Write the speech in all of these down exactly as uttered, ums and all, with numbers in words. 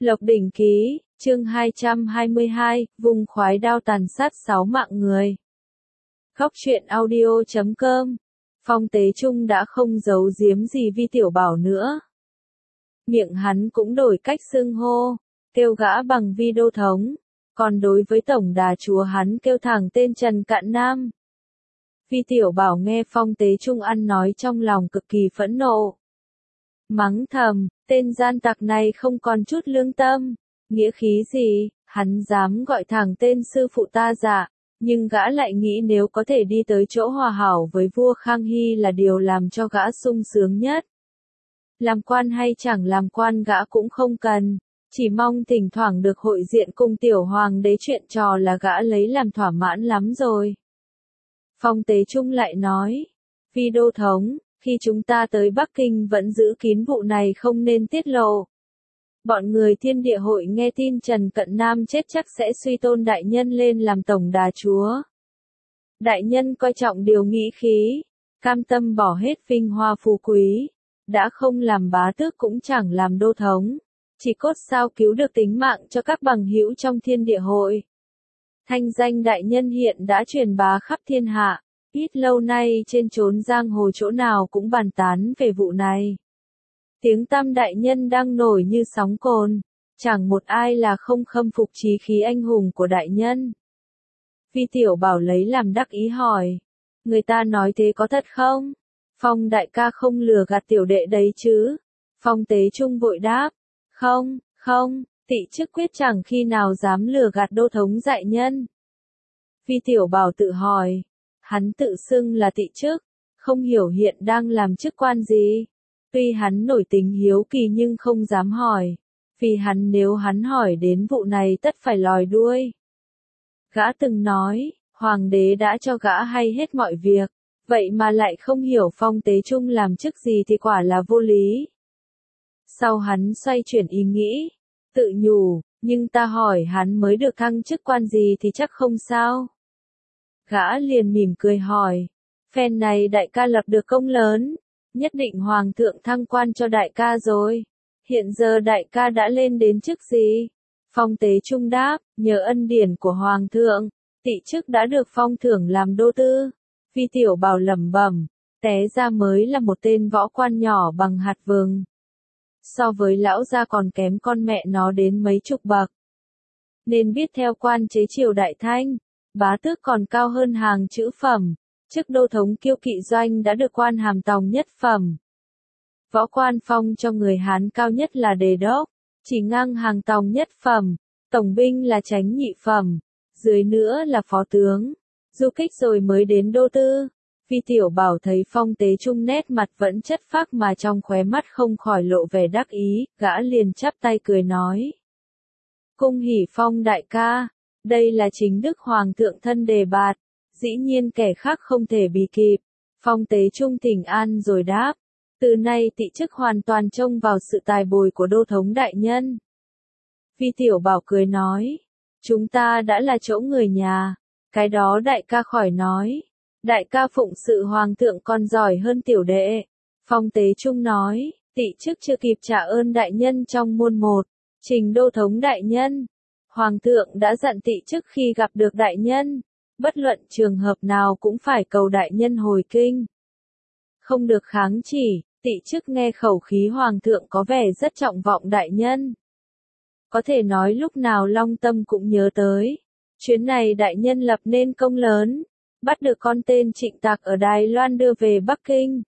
Lộc Đỉnh Ký, chương hai trăm hai mươi hai, vùng khoái đao tàn sát sáu mạng người. Góc truyện audio chấm com. Phong Tế Trung đã không giấu giếm gì Vi Tiểu Bảo nữa. Miệng hắn cũng đổi cách xưng hô, kêu gã bằng Vi Đô Thống, còn đối với tổng đà chúa hắn kêu thẳng tên Trần Cạn Nam. Vi Tiểu Bảo nghe Phong Tế Trung ăn nói trong lòng cực kỳ phẫn nộ. Mắng thầm, tên gian tặc này không còn chút lương tâm, nghĩa khí gì, hắn dám gọi thẳng tên sư phụ ta dạ, nhưng gã lại nghĩ nếu có thể đi tới chỗ hòa hảo với vua Khang Hy là điều làm cho gã sung sướng nhất. Làm quan hay chẳng làm quan gã cũng không cần, chỉ mong thỉnh thoảng được hội diện cùng tiểu hoàng đế chuyện trò là gã lấy làm thỏa mãn lắm rồi. Phong Tế Trung lại nói, Vi Đô Thống, khi chúng ta tới Bắc Kinh vẫn giữ kín vụ này không nên tiết lộ. Bọn người Thiên Địa Hội nghe tin Trần Cận Nam chết chắc sẽ suy tôn đại nhân lên làm tổng đà chúa. Đại nhân coi trọng điều nghĩa khí, cam tâm bỏ hết vinh hoa phú quý, đã không làm bá tước cũng chẳng làm đô thống, chỉ cốt sao cứu được tính mạng cho các bằng hữu trong Thiên Địa Hội. Thanh danh đại nhân hiện đã truyền bá khắp thiên hạ, ít lâu nay trên chốn giang hồ chỗ nào cũng bàn tán về vụ này. Tiếng tăm đại nhân đang nổi như sóng cồn, chẳng một ai là không khâm phục chí khí anh hùng của đại nhân. Vi Tiểu Bảo lấy làm đắc ý hỏi, người ta nói thế có thật không? Phong đại ca không lừa gạt tiểu đệ đấy chứ? Phong Tế Trung vội đáp, không, không, tị chức quyết chẳng khi nào dám lừa gạt đô thống đại nhân. Vi Tiểu Bảo tự hỏi, hắn tự xưng là tị chức, không hiểu hiện đang làm chức quan gì. Tuy hắn nổi tính hiếu kỳ nhưng không dám hỏi, vì hắn nếu hắn hỏi đến vụ này tất phải lòi đuôi. Gã từng nói, hoàng đế đã cho gã hay hết mọi việc, vậy mà lại không hiểu Phong Tế Trung làm chức gì thì quả là vô lý. Sau hắn xoay chuyển ý nghĩ, tự nhủ, nhưng ta hỏi hắn mới được thăng chức quan gì thì chắc không sao. Gã liền mỉm cười hỏi, phen này đại ca lập được công lớn, nhất định hoàng thượng thăng quan cho đại ca rồi. Hiện giờ đại ca đã lên đến chức gì? Phong Tế Trung đáp, nhờ ân điển của hoàng thượng, tị chức đã được phong thưởng làm đô tư. Vi Tiểu Bảo lẩm bẩm, té ra mới là một tên võ quan nhỏ bằng hạt vừng. So với lão gia còn kém con mẹ nó đến mấy chục bậc. Nên biết theo quan chế triều đại Thanh, bá tước còn cao hơn hàng chữ phẩm. Chức đô thống Kiêu Kỵ Doanh đã được quan hàm tòng nhất phẩm. Võ quan phong cho người Hán cao nhất là đề đốc, chỉ ngang hàng tòng nhất phẩm, tổng binh là chánh nhị phẩm, dưới nữa là phó tướng, du kích rồi mới đến đô tư. Vi Tiểu Bảo thấy Phong Tế Trung nét mặt vẫn chất phác mà trong khóe mắt không khỏi lộ vẻ đắc ý, gã liền chắp tay cười nói. Cung hỉ Phong đại ca, đây là chính đức hoàng thượng thân đề bạt. Dĩ nhiên kẻ khác không thể bì kịp. Phong Tế Trung thỉnh an rồi đáp, từ nay tị chức hoàn toàn trông vào sự tài bồi của đô thống đại nhân. Vi Tiểu Bảo cười nói, chúng ta đã là chỗ người nhà, cái đó đại ca khỏi nói, đại ca phụng sự hoàng thượng còn giỏi hơn tiểu đệ. Phong Tế Trung nói, tị chức chưa kịp trả ơn đại nhân trong muôn một, trình đô thống đại nhân. Hoàng thượng đã dặn tị chức khi gặp được đại nhân, bất luận trường hợp nào cũng phải cầu đại nhân hồi kinh. Không được kháng chỉ, tị chức nghe khẩu khí hoàng thượng có vẻ rất trọng vọng đại nhân. Có thể nói lúc nào long tâm cũng nhớ tới. Chuyến này đại nhân lập nên công lớn, bắt được con tên Trịnh Tạc ở Đài Loan đưa về Bắc Kinh.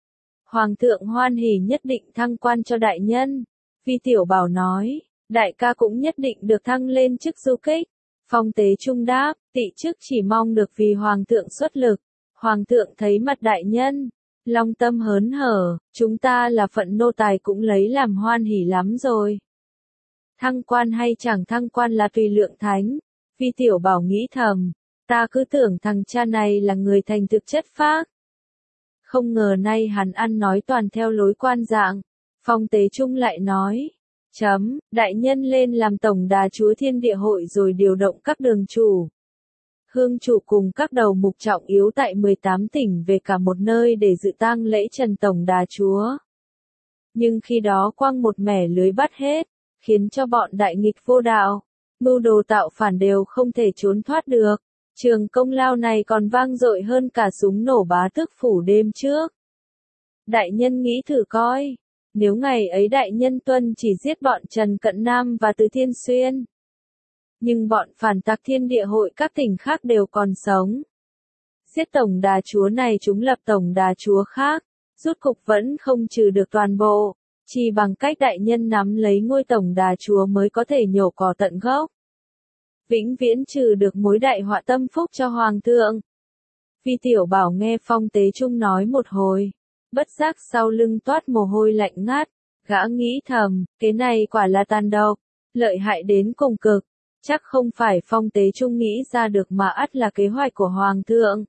Hoàng thượng hoan hỉ nhất định thăng quan cho đại nhân. Vi Tiểu Bảo nói, đại ca cũng nhất định được thăng lên chức du kích. Phong Tế Trung đáp, tị chức chỉ mong được vì hoàng thượng xuất lực. Hoàng thượng thấy mặt đại nhân, long tâm hớn hở, chúng ta là phận nô tài cũng lấy làm hoan hỉ lắm rồi. Thăng quan hay chẳng thăng quan là tùy lượng thánh. Vi Tiểu Bảo nghĩ thầm, ta cứ tưởng thằng cha này là người thành thực chất phác. Không ngờ nay hắn ăn nói toàn theo lối quan dạng. Phong Tế Trung lại nói, chấm, đại nhân lên làm tổng đà chúa Thiên Địa Hội rồi điều động các đường chủ, hương chủ cùng các đầu mục trọng yếu tại mười tám tỉnh về cả một nơi để dự tang lễ Trần tổng đà chúa. Nhưng khi đó quăng một mẻ lưới bắt hết, khiến cho bọn đại nghịch vô đạo, mưu đồ tạo phản đều không thể trốn thoát được. Trường công lao này còn vang dội hơn cả súng nổ bá tước phủ đêm trước. Đại nhân nghĩ thử coi, nếu ngày ấy đại nhân tuân chỉ giết bọn Trần Cận Nam và Từ Thiên Xuyên, nhưng bọn phản tặc Thiên Địa Hội các tỉnh khác đều còn sống. Giết tổng đà chúa này chúng lập tổng đà chúa khác, rút cục vẫn không trừ được toàn bộ, chỉ bằng cách đại nhân nắm lấy ngôi tổng đà chúa mới có thể nhổ cỏ tận gốc. Vĩnh viễn trừ được mối đại họa tâm phúc cho Hoàng thượng. Vi Tiểu Bảo nghe Phong Tế Trung nói một hồi, bất giác sau lưng toát mồ hôi lạnh ngắt, gã nghĩ thầm, cái này quả là tàn độc, lợi hại đến cùng cực, chắc không phải Phong Tế Trung nghĩ ra được mà ắt là kế hoạch của Hoàng thượng.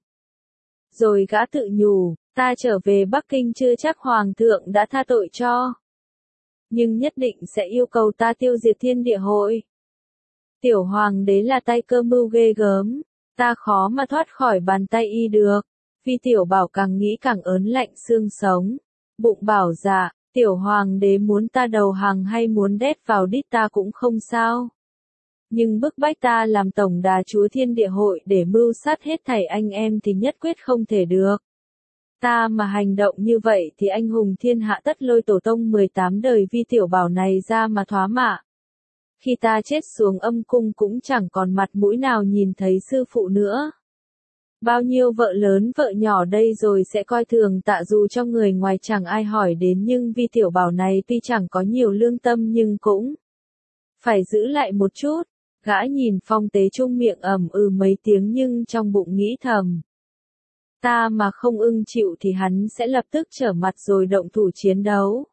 Rồi gã tự nhủ, ta trở về Bắc Kinh chưa chắc Hoàng thượng đã tha tội cho, nhưng nhất định sẽ yêu cầu ta tiêu diệt Thiên Địa Hội. Tiểu Hoàng đế là tay cơ mưu ghê gớm, ta khó mà thoát khỏi bàn tay y được. Vi Tiểu Bảo càng nghĩ càng ớn lạnh xương sống, bụng bảo dạ, Tiểu Hoàng đế muốn ta đầu hàng hay muốn đét vào đít ta cũng không sao. Nhưng bức bách ta làm tổng đà chúa Thiên Địa Hội để mưu sát hết thảy anh em thì nhất quyết không thể được. Ta mà hành động như vậy thì anh hùng thiên hạ tất lôi tổ tông mười tám đời Vi Tiểu Bảo này ra mà thoá mạ. Khi ta chết xuống âm cung cũng chẳng còn mặt mũi nào nhìn thấy sư phụ nữa. Bao nhiêu vợ lớn vợ nhỏ đây rồi sẽ coi thường tạ dù cho người ngoài chẳng ai hỏi đến, nhưng Vi Tiểu Bảo này tuy chẳng có nhiều lương tâm nhưng cũng phải giữ lại một chút. Gã nhìn Phong Tế Trung miệng ầm ừ mấy tiếng nhưng trong bụng nghĩ thầm. Ta mà không ưng chịu thì hắn sẽ lập tức trở mặt rồi động thủ chiến đấu.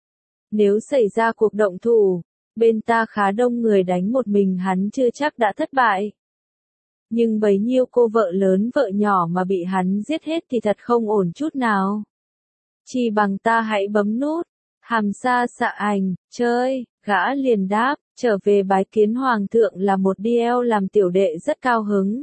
Nếu xảy ra cuộc động thủ, bên ta khá đông người đánh một mình hắn chưa chắc đã thất bại. Nhưng bấy nhiêu cô vợ lớn vợ nhỏ mà bị hắn giết hết thì thật không ổn chút nào. Chỉ bằng ta hãy bấm nút, hàm sa xạ ảnh, chơi, gã liền đáp, trở về bái kiến Hoàng thượng là một điêu làm tiểu đệ rất cao hứng.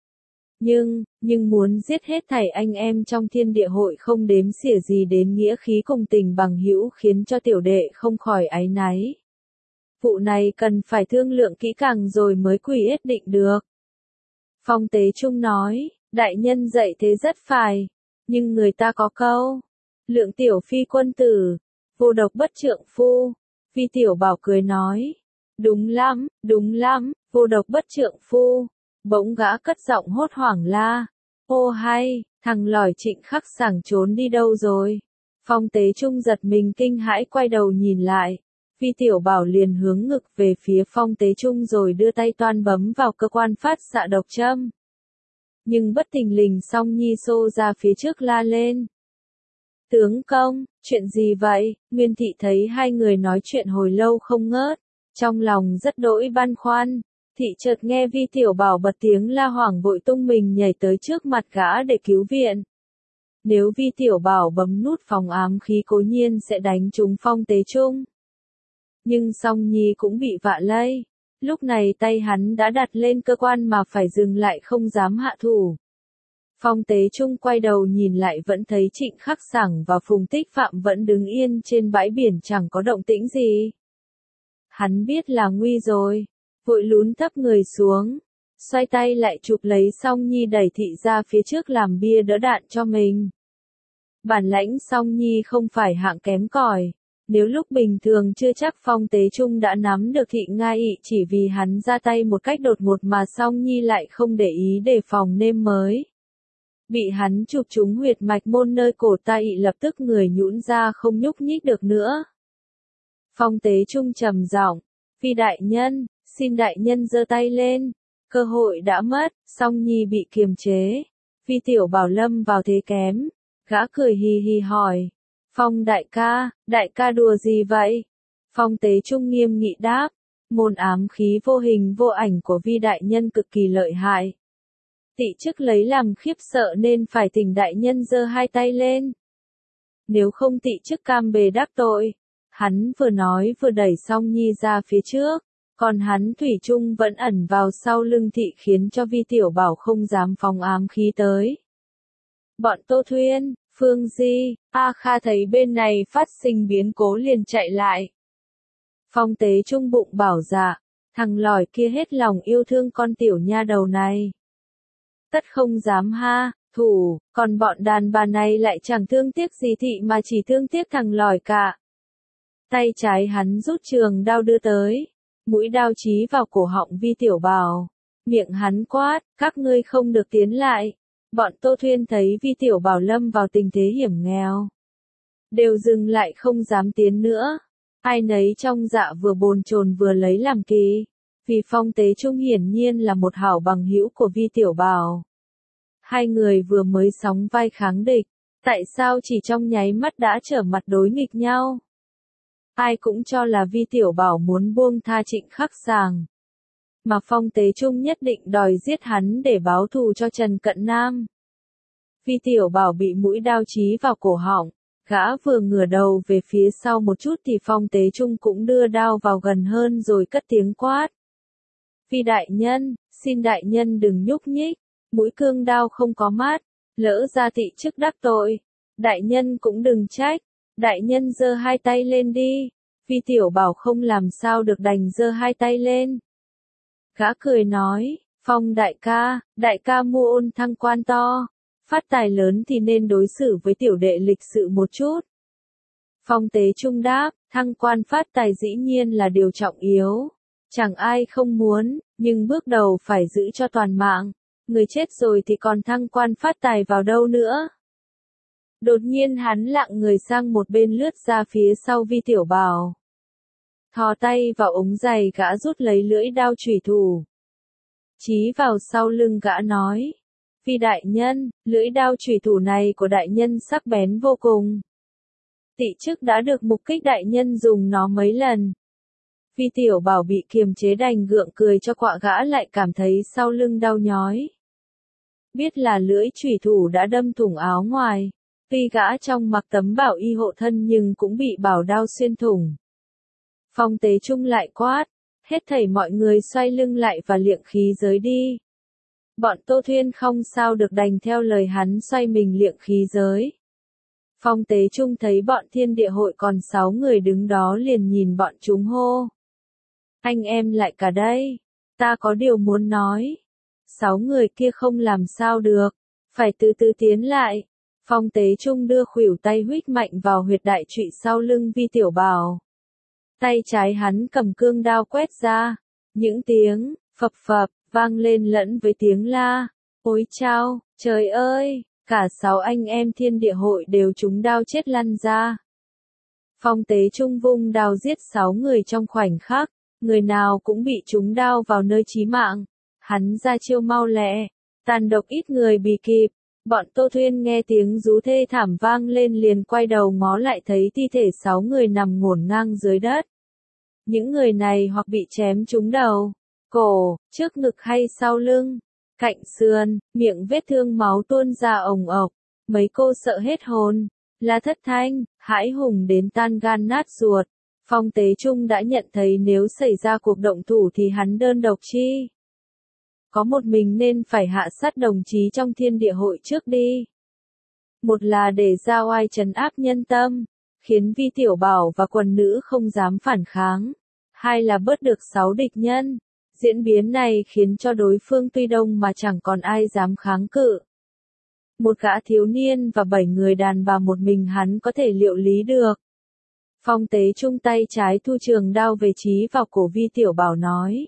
Nhưng, nhưng muốn giết hết thảy anh em trong Thiên Địa Hội không đếm xỉa gì đến nghĩa khí cùng tình bằng hữu khiến cho tiểu đệ không khỏi áy náy. Vụ này cần phải thương lượng kỹ càng rồi mới quy ết định được. Phong Tế Trung nói, đại nhân dạy thế rất phải, nhưng người ta có câu, lượng tiểu phi quân tử, vô độc bất trượng phu. Vi Tiểu Bảo cười nói, đúng lắm, đúng lắm, vô độc bất trượng phu. Bỗng gã cất giọng hốt hoảng la, ô hay, thằng lỏi Trịnh Khắc Sảng trốn đi đâu rồi? Phong Tế Trung giật mình kinh hãi quay đầu nhìn lại. Vi Tiểu Bảo liền hướng ngực về phía Phong Tế Trung rồi đưa tay toan bấm vào cơ quan phát xạ độc châm. Nhưng bất thình lình Song Nhi xô ra phía trước la lên. Tướng công, chuyện gì vậy? Nguyên Thị thấy hai người nói chuyện hồi lâu không ngớt, trong lòng rất đỗi băn khoăn. Thị chợt nghe Vi Tiểu Bảo bật tiếng la hoảng vội tung mình nhảy tới trước mặt gã để cứu viện. Nếu Vi Tiểu Bảo bấm nút phòng ám khí cố nhiên sẽ đánh trúng Phong Tế Trung. Nhưng Song Nhi cũng bị vạ lây. Lúc này tay hắn đã đặt lên cơ quan mà phải dừng lại không dám hạ thủ. Phong Tế Trung quay đầu nhìn lại vẫn thấy Trịnh Khắc Sảng và Phùng Tích Phạm vẫn đứng yên trên bãi biển chẳng có động tĩnh gì. Hắn biết là nguy rồi, vội lún thấp người xuống, xoay tay lại chụp lấy Song Nhi đẩy thị ra phía trước làm bia đỡ đạn cho mình. Bản lãnh Song Nhi không phải hạng kém cỏi. Nếu lúc bình thường chưa chắc Phong Tế Trung đã nắm được thị Nga ị chỉ vì hắn ra tay một cách đột ngột mà Song Nhi lại không để ý đề phòng nên mới bị hắn chụp trúng huyệt mạch môn nơi cổ ta ị lập tức người nhũn ra không nhúc nhích được nữa. Phong Tế Trung trầm giọng, Vi đại nhân, xin đại nhân giơ tay lên, cơ hội đã mất. Song Nhi bị kiềm chế. Vi Tiểu Bảo lâm vào thế kém, gã cười hì hì hỏi. Phong đại ca, đại ca đùa gì vậy? Phong Tế Trung nghiêm nghị đáp, môn ám khí vô hình vô ảnh của Vi đại nhân cực kỳ lợi hại. Tị chức lấy làm khiếp sợ nên phải thỉnh đại nhân giơ hai tay lên. Nếu không tị chức cam bề đắc tội. Hắn vừa nói vừa đẩy Song Nhi ra phía trước, còn hắn thủy chung vẫn ẩn vào sau lưng thị khiến cho Vi Tiểu Bảo không dám phóng ám khí tới. Bọn Tô Thuyên, Phương Di, A Kha thấy bên này phát sinh biến cố liền chạy lại. Phong Tế Trung bụng bảo dạ, thằng lỏi kia hết lòng yêu thương con tiểu nha đầu này. Tất không dám ha, thủ, còn bọn đàn bà này lại chẳng thương tiếc gì thị mà chỉ thương tiếc thằng lỏi cả. Tay trái hắn rút trường đao đưa tới, mũi đao chí vào cổ họng Vi Tiểu Bảo. Miệng hắn quát, các ngươi không được tiến lại. Bọn Tô Thuyên thấy Vi Tiểu Bảo lâm vào tình thế hiểm nghèo, đều dừng lại không dám tiến nữa. Ai nấy trong dạ vừa bồn chồn vừa lấy làm kỳ, vì Phong Tế Trung hiển nhiên là một hảo bằng hữu của Vi Tiểu Bảo. Hai người vừa mới sóng vai kháng địch, tại sao chỉ trong nháy mắt đã trở mặt đối nghịch nhau? Ai cũng cho là Vi Tiểu Bảo muốn buông tha Trịnh Khắc Sàng, mà Phong Tế Trung nhất định đòi giết hắn để báo thù cho Trần Cận Nam. Vi Tiểu Bảo bị mũi đao chí vào cổ họng, gã vừa ngửa đầu về phía sau một chút thì Phong Tế Trung cũng đưa đao vào gần hơn rồi cất tiếng quát. Vi đại nhân, xin đại nhân đừng nhúc nhích, mũi cương đao không có mát, lỡ ra thị chức đắc tội, đại nhân cũng đừng trách, đại nhân giơ hai tay lên đi. Vi Tiểu Bảo không làm sao được đành giơ hai tay lên. Gã cười nói, Phong đại ca, đại ca mua ôn thăng quan to, phát tài lớn thì nên đối xử với tiểu đệ lịch sự một chút. Phong Tế Trung đáp, thăng quan phát tài dĩ nhiên là điều trọng yếu, chẳng ai không muốn, nhưng bước đầu phải giữ cho toàn mạng, người chết rồi thì còn thăng quan phát tài vào đâu nữa. Đột nhiên hắn lặng người sang một bên lướt ra phía sau Vi Tiểu Bảo. Thò tay vào ống giày gã rút lấy lưỡi đao chủy thủ, chí vào sau lưng gã nói, Vi đại nhân, lưỡi đao chủy thủ này của đại nhân sắc bén vô cùng. Tị chức đã được mục kích đại nhân dùng nó mấy lần. Vi Tiểu Bảo bị kiềm chế đành gượng cười cho quạ gã lại cảm thấy sau lưng đau nhói. Biết là lưỡi chủy thủ đã đâm thủng áo ngoài, tuy gã trong mặc tấm bảo y hộ thân nhưng cũng bị bảo đao xuyên thủng. Phong Tế Trung lại quát, hết thảy mọi người xoay lưng lại và liệng khí giới đi. Bọn Tô Thuyên không sao được đành theo lời hắn xoay mình liệng khí giới. Phong Tế Trung thấy bọn Thiên Địa Hội còn sáu người đứng đó liền nhìn bọn chúng hô. Anh em lại cả đây, ta có điều muốn nói. Sáu người kia không làm sao được, phải từ từ tiến lại. Phong Tế Trung đưa khuỷu tay huých mạnh vào huyệt đại trụy sau lưng Vi Tiểu Bảo. Tay trái hắn cầm cương đao quét ra, những tiếng phập phập vang lên lẫn với tiếng la. Ôi chao, trời ơi, cả sáu anh em Thiên Địa Hội đều trúng đao chết lăn ra. Phong Tế Trung vung đao giết sáu người trong khoảnh khắc, người nào cũng bị trúng đao vào nơi chí mạng. Hắn ra chiêu mau lẹ, tàn độc ít người bị kịp. Bọn Tô Thuyên nghe tiếng rú thê thảm vang lên liền quay đầu ngó lại thấy thi thể sáu người nằm ngổn ngang dưới đất. Những người này hoặc bị chém trúng đầu, cổ, trước ngực hay sau lưng, cạnh sườn, miệng vết thương máu tuôn ra ồng ộc. Mấy cô sợ hết hồn, la thất thanh, hãi hùng đến tan gan nát ruột. Phong Tế Trung đã nhận thấy nếu xảy ra cuộc động thủ thì hắn đơn độc chi. Có một mình nên phải hạ sát đồng chí trong Thiên Địa Hội trước đi. Một là để ra oai trấn áp nhân tâm, khiến Vi Tiểu Bảo và quần nữ không dám phản kháng. Hai là bớt được sáu địch nhân. Diễn biến này khiến cho đối phương tuy đông mà chẳng còn ai dám kháng cự. Một gã thiếu niên và bảy người đàn bà một mình hắn có thể liệu lý được. Phong Tế Trung tay trái thu trường đao về chí vào cổ Vi Tiểu Bảo nói.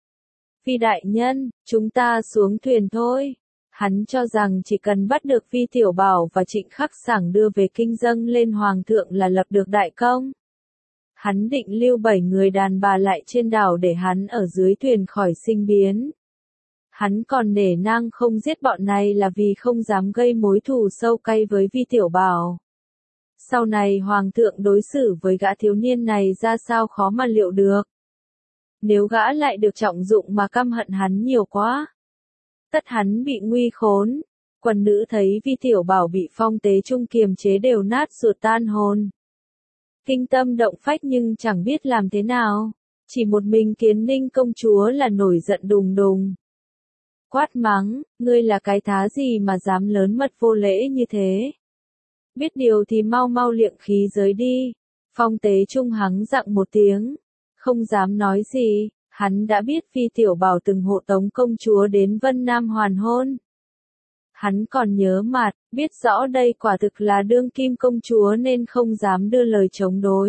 Vi đại nhân, chúng ta xuống thuyền thôi. Hắn cho rằng chỉ cần bắt được Vi Tiểu Bảo và Trịnh Khắc Sảng đưa về kinh dâng lên hoàng thượng là lập được đại công. Hắn định lưu bảy người đàn bà lại trên đảo để hắn ở dưới thuyền khỏi sinh biến. Hắn còn nể nang không giết bọn này là vì không dám gây mối thù sâu cay với Vi Tiểu Bảo. Sau này hoàng thượng đối xử với gã thiếu niên này ra sao khó mà liệu được. Nếu gã lại được trọng dụng mà căm hận hắn nhiều quá, tất hắn bị nguy khốn. Quần nữ thấy Vi Tiểu Bảo bị Phong Tế Trung kiềm chế đều nát ruột tan hồn. Kinh tâm động phách nhưng chẳng biết làm thế nào. Chỉ một mình Kiến Ninh công chúa là nổi giận đùng đùng. Quát mắng, ngươi là cái thá gì mà dám lớn mật vô lễ như thế. Biết điều thì mau mau liệng khí giới đi. Phong Tế Trung hắng giọng một tiếng. không dám nói gì, hắn đã biết Vi Tiểu Bảo từng hộ tống công chúa đến Vân Nam hoàn hôn. Hắn còn nhớ mặt, biết rõ đây quả thực là đương kim công chúa nên không dám đưa lời chống đối.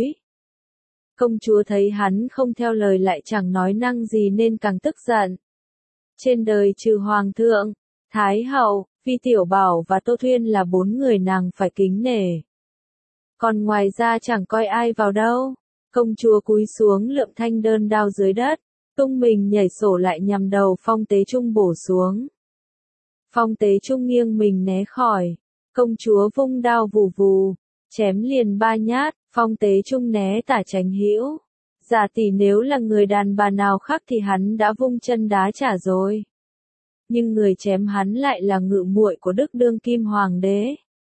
Công chúa thấy hắn không theo lời lại chẳng nói năng gì nên càng tức giận. Trên đời trừ hoàng thượng, thái hậu, Vi Tiểu Bảo và Tô Thuyên là bốn người nàng phải kính nể. Còn ngoài ra chẳng coi ai vào đâu. Công chúa cúi xuống lượm thanh đơn đao dưới đất, tung mình nhảy sổ lại nhằm đầu Phong Tế Trung bổ xuống. Phong Tế Trung nghiêng mình né khỏi, công chúa vung đao vù vù, chém liền ba nhát, Phong Tế Trung né tả tránh hữu. Giả tỷ nếu là người đàn bà nào khác thì hắn đã vung chân đá trả rồi. Nhưng người chém hắn lại là ngự muội của Đức đương kim hoàng đế.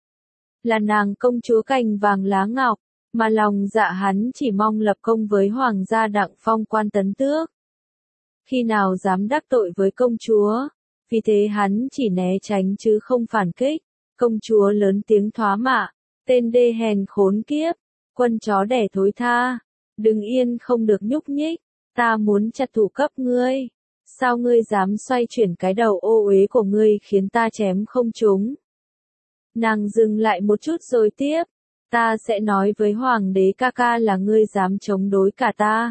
Là nàng công chúa cành vàng lá ngọc, mà lòng dạ hắn chỉ mong lập công với hoàng gia đặng phong quan tấn tước. Khi nào dám đắc tội với công chúa, vì thế hắn chỉ né tránh chứ không phản kích. Công chúa lớn tiếng thoá mạ, tên đê hèn khốn kiếp, quân chó đẻ thối tha, đừng yên không được nhúc nhích, ta muốn chặt thủ cấp ngươi. Sao ngươi dám xoay chuyển cái đầu ô uế của ngươi khiến ta chém không trúng? Nàng dừng lại một chút rồi tiếp, ta sẽ nói với hoàng đế ca ca là ngươi dám chống đối cả ta.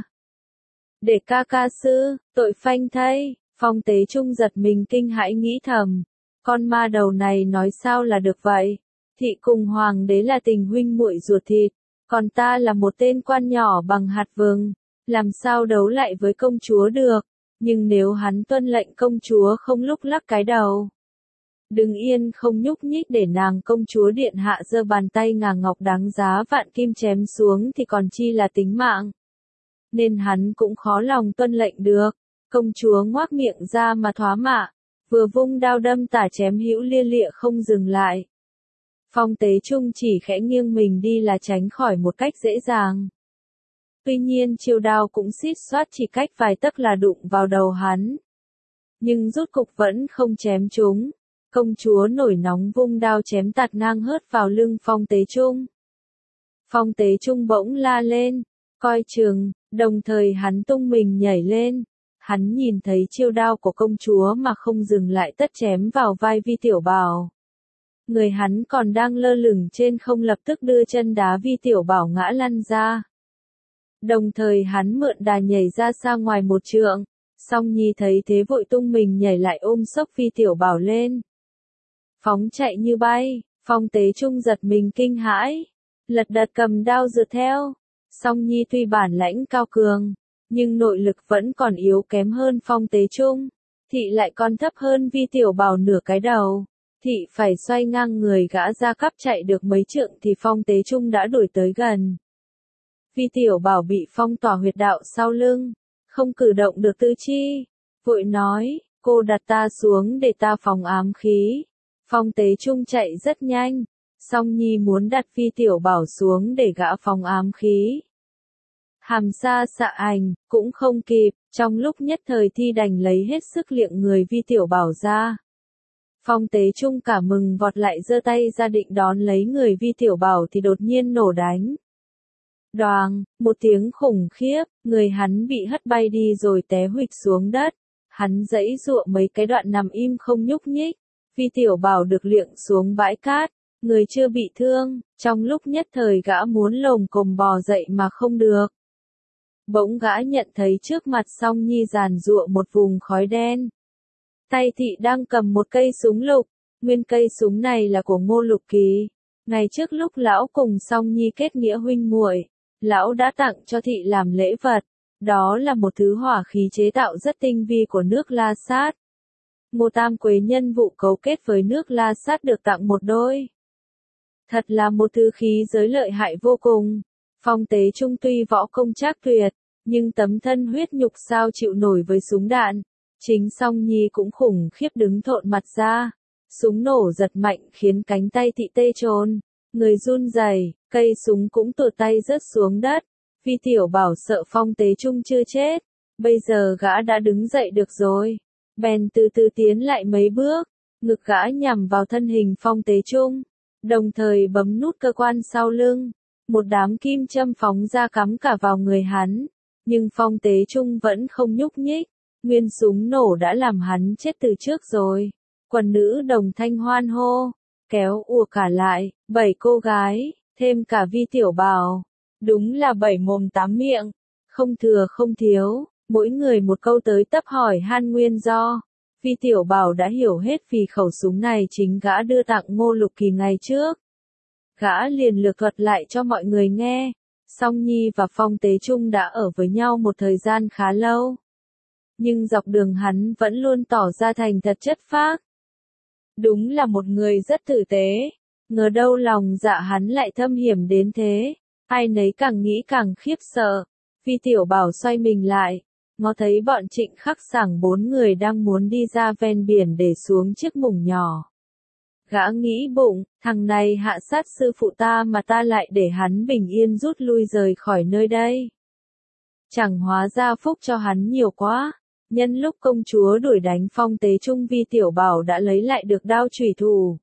Để ca ca sư, tội phanh thay, Phong Tế Trung giật mình kinh hãi nghĩ thầm, con ma đầu này nói sao là được vậy? Thị cùng hoàng đế là tình huynh muội ruột thịt, còn ta là một tên quan nhỏ bằng hạt vừng, làm sao đấu lại với công chúa được? Nhưng nếu hắn tuân lệnh công chúa không lúc lắc cái đầu, đừng yên không nhúc nhích để nàng công chúa điện hạ giơ bàn tay ngà ngọc đáng giá vạn kim chém xuống thì còn chi là tính mạng. Nên hắn cũng khó lòng tuân lệnh được. Công chúa ngoác miệng ra mà thoá mạ, vừa vung đao đâm tả chém hữu lia lịa không dừng lại. Phong Tế Trung chỉ khẽ nghiêng mình đi là tránh khỏi một cách dễ dàng. Tuy nhiên chiêu đao cũng xít xoát chỉ cách vài tấc là đụng vào đầu hắn. Nhưng rút cục vẫn không chém trúng. Công chúa nổi nóng vung đao chém tạt ngang hớt vào lưng Phong Tế Trung. Phong Tế Trung bỗng la lên, coi chừng, đồng thời hắn tung mình nhảy lên. Hắn nhìn thấy chiêu đao của công chúa mà không dừng lại tất chém vào vai Vi Tiểu Bảo. Người hắn còn đang lơ lửng trên không lập tức đưa chân đá Vi Tiểu Bảo ngã lăn ra. Đồng thời hắn mượn đà nhảy ra xa ngoài một trượng, Song Nhi thấy thế vội tung mình nhảy lại ôm xốc Vi Tiểu Bảo lên. Phóng chạy như bay, Phong Tế Trung giật mình kinh hãi, lật đật cầm đao rượt theo. Song Nhi tuy bản lãnh cao cường, nhưng nội lực vẫn còn yếu kém hơn Phong Tế Trung. Thị lại còn thấp hơn Vi Tiểu Bảo nửa cái đầu. Thị phải xoay ngang người gã ra cắp chạy được mấy trượng thì Phong Tế Trung đã đuổi tới gần. Vi Tiểu Bảo bị phong tỏa huyệt đạo sau lưng, không cử động được tứ chi. Vội nói, cô đặt ta xuống để ta phòng ám khí. Phong Tế Trung chạy rất nhanh. Song Nhi muốn đặt Vi Tiểu Bảo xuống để gã phòng ám khí. Hàm xa xạ ảnh, cũng không kịp, trong lúc nhất thời Thi đành lấy hết sức liệng người Vi Tiểu Bảo ra. Phong Tế Trung cả mừng vọt lại giơ tay ra định đón lấy người Vi Tiểu Bảo thì đột nhiên nổ đánh. Đoàng, một tiếng khủng khiếp, người hắn bị hất bay đi rồi té huỵch xuống đất. Hắn giãy giụa mấy cái đoạn nằm im không nhúc nhích. Vi Tiểu Bảo được liệng xuống bãi cát, người chưa bị thương, trong lúc nhất thời gã muốn lồm cồm bò dậy mà không được. Bỗng gã nhận thấy trước mặt Song Nhi giàn giụa một vùng khói đen. Tay thị đang cầm một cây súng lục, nguyên cây súng này là của Ngô Lục Kỳ. Ngày trước lúc lão cùng Song Nhi kết nghĩa huynh muội, lão đã tặng cho thị làm lễ vật. Đó là một thứ hỏa khí chế tạo rất tinh vi của nước La Sát. Ngô Tam Quế nhân vụ cấu kết với nước La Sát được tặng một đôi. Thật là một thứ khí giới lợi hại vô cùng. Phong Tế Trung tuy võ công trác tuyệt, nhưng tấm thân huyết nhục sao chịu nổi với súng đạn. Chính Song Nhi cũng khủng khiếp đứng thộn mặt ra. Súng nổ giật mạnh khiến cánh tay thị tê trồn. Người run rẩy, cây súng cũng tuột tay rớt xuống đất. Vi Tiểu Bảo sợ Phong Tế Trung chưa chết. Bây giờ gã đã đứng dậy được rồi. Bèn từ từ tiến lại mấy bước. Ngực gã nhằm vào thân hình Phong Tế Trung. Đồng thời bấm nút cơ quan sau lưng. Một đám kim châm phóng ra cắm cả vào người hắn. Nhưng Phong Tế Trung vẫn không nhúc nhích, nguyên súng nổ đã làm hắn chết từ trước rồi. Quần nữ đồng thanh hoan hô, kéo ùa cả lại, bảy cô gái, thêm cả Vi Tiểu Bảo. Đúng là bảy mồm tám miệng, không thừa không thiếu, mỗi người một câu tới tấp hỏi han nguyên do. Vi Tiểu Bảo đã hiểu hết vì khẩu súng này chính gã đưa tặng Ngô Lục Kỳ ngày trước. Gã liền lược thuật lại cho mọi người nghe. Song Nhi và Phong Tế Trung đã ở với nhau một thời gian khá lâu. Nhưng dọc đường hắn vẫn luôn tỏ ra thành thật chất phác. Đúng là một người rất tử tế. Ngờ đâu lòng dạ hắn lại thâm hiểm đến thế. Ai nấy càng nghĩ càng khiếp sợ. Vi Tiểu Bảo xoay mình lại, ngó thấy bọn Trịnh Khắc Sảng bốn người đang muốn đi ra ven biển để xuống chiếc mùng nhỏ. Gã nghĩ bụng, thằng này hạ sát sư phụ ta mà ta lại để hắn bình yên rút lui rời khỏi nơi đây. Chẳng hóa ra phúc cho hắn nhiều quá. Nhân lúc công chúa đuổi đánh Phong Tế Trung, Vi Tiểu Bảo đã lấy lại được đao chủy thủ.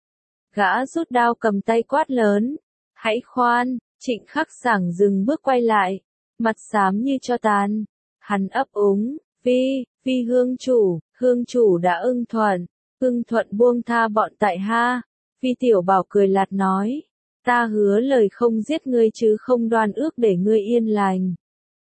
Gã rút đao cầm tay quát lớn, hãy khoan. Trịnh Khắc Sảng dừng bước quay lại, mặt xám như tro tàn. Hắn ấp úng, Vi, Vi hương chủ, hương chủ đã ưng thuận, ưng thuận buông tha bọn tại ha. Vi Tiểu Bảo cười lạt nói, ta hứa lời không giết ngươi chứ không đoan ước để ngươi yên lành.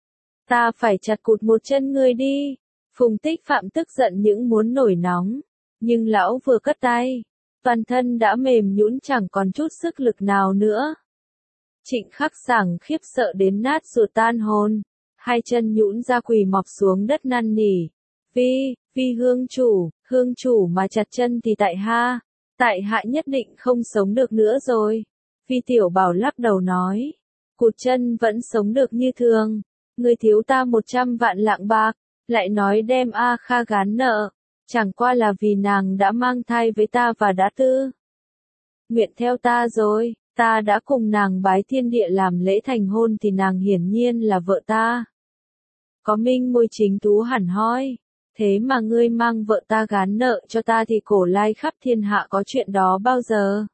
Ta phải chặt cụt một chân ngươi đi. Phùng Tích Phạm tức giận những muốn nổi nóng, nhưng lão vừa cất tay, toàn thân đã mềm nhũn chẳng còn chút sức lực nào nữa. Trịnh Khắc Sảng khiếp sợ đến nát ruột tan hồn, hai chân nhũn ra quỳ mọp xuống đất năn nỉ. Vi, Vi hương chủ, hương chủ mà chặt chân thì tại ha, tại hạ nhất định không sống được nữa rồi. Vi Tiểu Bảo lắc đầu nói, cụt chân vẫn sống được như thường, ngươi thiếu ta một trăm vạn lạng bạc, lại nói đem A Kha gán nợ, chẳng qua là vì nàng đã mang thai với ta và đã tư nguyện theo ta rồi. Ta đã cùng nàng bái thiên địa làm lễ thành hôn thì nàng hiển nhiên là vợ ta. Có minh môi chính tú hẳn hoi, thế mà ngươi mang vợ ta gán nợ cho ta thì cổ lai khắp thiên hạ có chuyện đó bao giờ?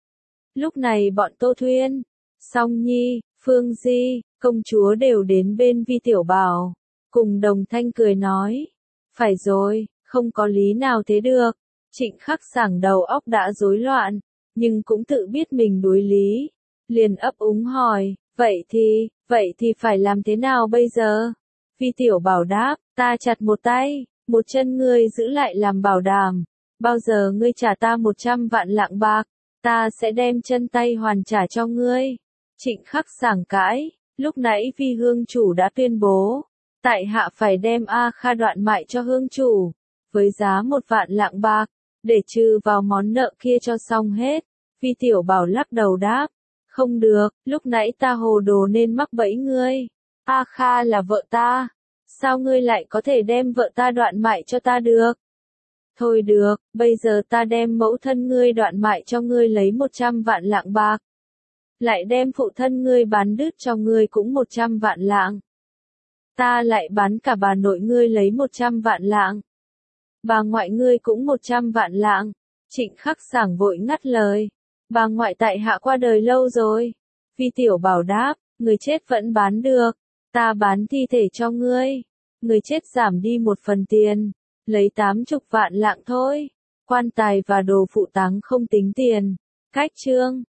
Lúc này bọn Tô Thuyên, Song Nhi, Phương Di, công chúa đều đến bên Vi Tiểu Bảo, cùng đồng thanh cười nói, phải rồi, không có lý nào thế được. Trịnh Khắc Sảng đầu óc đã rối loạn, nhưng cũng tự biết mình đối lý, liền ấp úng hỏi, vậy thì, vậy thì phải làm thế nào bây giờ? Vi Tiểu Bảo đáp, ta chặt một tay, một chân ngươi giữ lại làm bảo đảm, bao giờ ngươi trả ta một trăm vạn lạng bạc, ta sẽ đem chân tay hoàn trả cho ngươi. Trịnh Khắc Sảng cãi, lúc nãy Vi hương chủ đã tuyên bố, tại hạ phải đem A Kha đoạn mại cho hương chủ, với giá một vạn lạng bạc, để trừ vào món nợ kia cho xong hết. Vi Tiểu Bảo lắc đầu đáp, không được, lúc nãy ta hồ đồ nên mắc bẫy ngươi. A Kha là vợ ta, sao ngươi lại có thể đem vợ ta đoạn mại cho ta được? Thôi được, bây giờ ta đem mẫu thân ngươi đoạn mại cho ngươi lấy một trăm vạn lạng bạc. Lại đem phụ thân ngươi bán đứt cho ngươi cũng một trăm vạn lạng. Ta lại bán cả bà nội ngươi lấy một trăm vạn lạng. Bà ngoại ngươi cũng một trăm vạn lạng. Trịnh Khắc Sảng vội ngắt lời. Bà ngoại tại hạ qua đời lâu rồi. Vi Tiểu Bảo đáp, người chết vẫn bán được. Ta bán thi thể cho ngươi. Người chết giảm đi một phần tiền. Lấy tám chục vạn lạng thôi. Quan tài và đồ phụ táng không tính tiền. Cách chương.